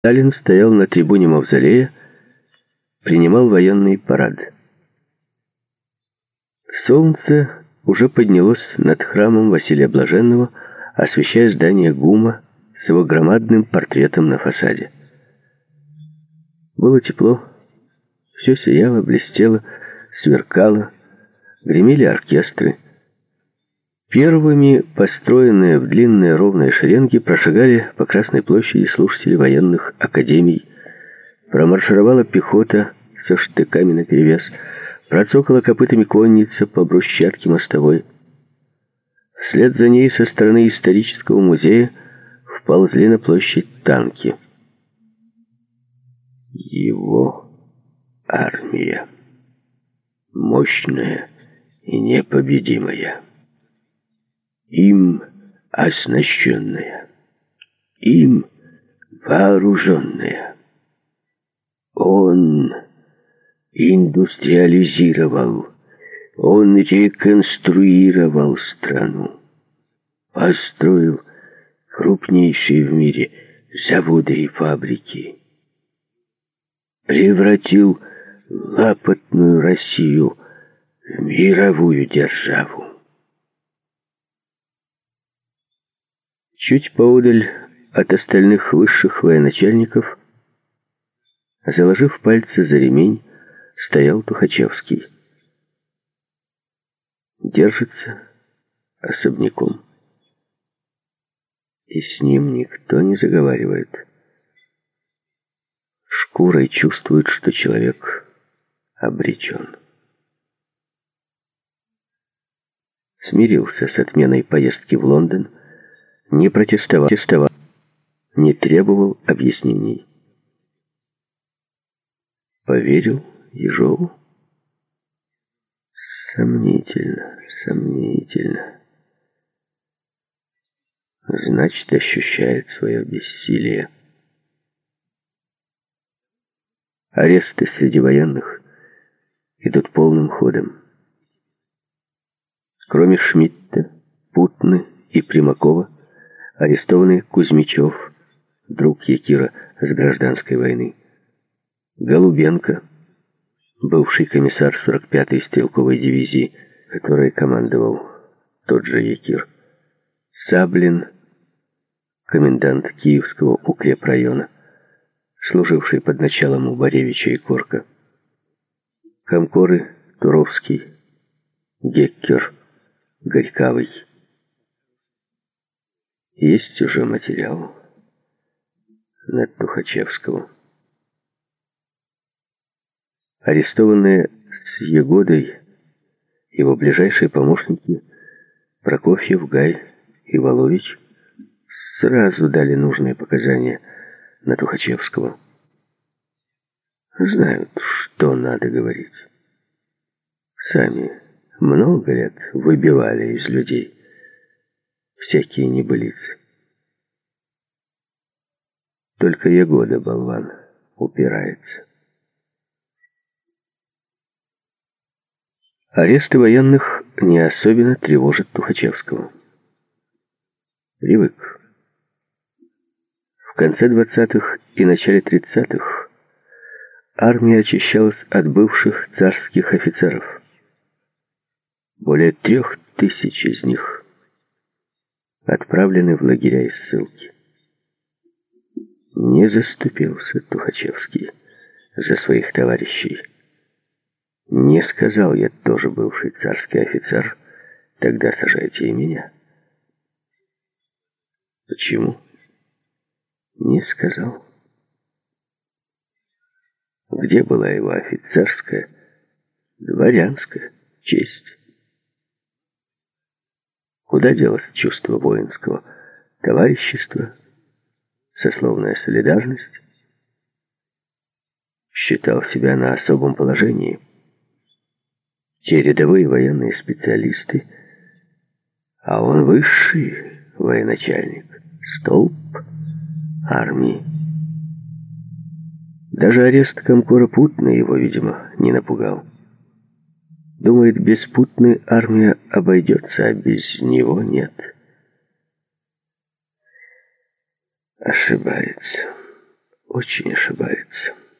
Сталин стоял на трибуне мавзолея, принимал военный парад. Солнце уже поднялось над храмом Василия Блаженного, освещая здание ГУМа с его громадным портретом на фасаде. Было тепло, все сияло, блестело, сверкало, гремели оркестры. Первыми построенные в длинные ровные шеренги прошагали по Красной площади слушатели военных академий. Промаршировала пехота со штыками наперевес, процокала копытами конница по брусчатке мостовой. Вслед за ней со стороны исторического музея вползли на площадь танки. Его армия, мощная и непобедимая, им оснащенная, им вооруженная. Он индустриализировал, он реконструировал страну, построил крупнейшие в мире заводы и фабрики, превратил лапотную Россию в мировую державу. Чуть поодаль от остальных высших военачальников, заложив пальцы за ремень, стоял Тухачевский. Держится особняком. И с ним никто не заговаривает. Шкурой чувствует, что человек обречен. Смирился с отменой поездки в Лондон, не протестовал, не требовал объяснений. Поверил Ежову? Сомнительно, сомнительно. Значит, ощущает свое бессилие. Аресты среди военных идут полным ходом. Кроме Шмидта, Путны и Примакова, арестованы Кузьмичев, друг Якира с гражданской войны, Голубенко, бывший комиссар 45-й стрелковой дивизии, которой командовал тот же Якир, Саблин, комендант Киевского укрепрайона, служивший под началом Убаревича и Корка, комкоры Туровский, Геккер, Горькавый. Есть уже материал на Тухачевского. Арестованные с Егодой его ближайшие помощники Прокофьев, Гай и Волович сразу дали нужные показания на Тухачевского. Знают, что надо говорить. Сами много лет выбивали из людей всякие небылицы. Только Егода, болван, упирается. Аресты военных не особенно тревожат Тухачевского. Привык. В конце 20-х и начале 30-х армия очищалась от бывших царских офицеров. Более 3000 из них отправлены в лагеря и ссылки. Не заступился Тухачевский за своих товарищей. Не сказал: я тоже бывший царский офицер, тогда сажайте и меня. Почему? Не сказал. Где была его офицерская, дворянская честь? Куда делось чувство воинского товарищества, сословная солидарность? Считал себя на особом положении. Те рядовые военные специалисты, а он высший военачальник, столб армии. Даже арест комкора Путны его, видимо, не напугал. Думает, без Путны армия обойдется, а без него нет. Ошибается. очень ошибается.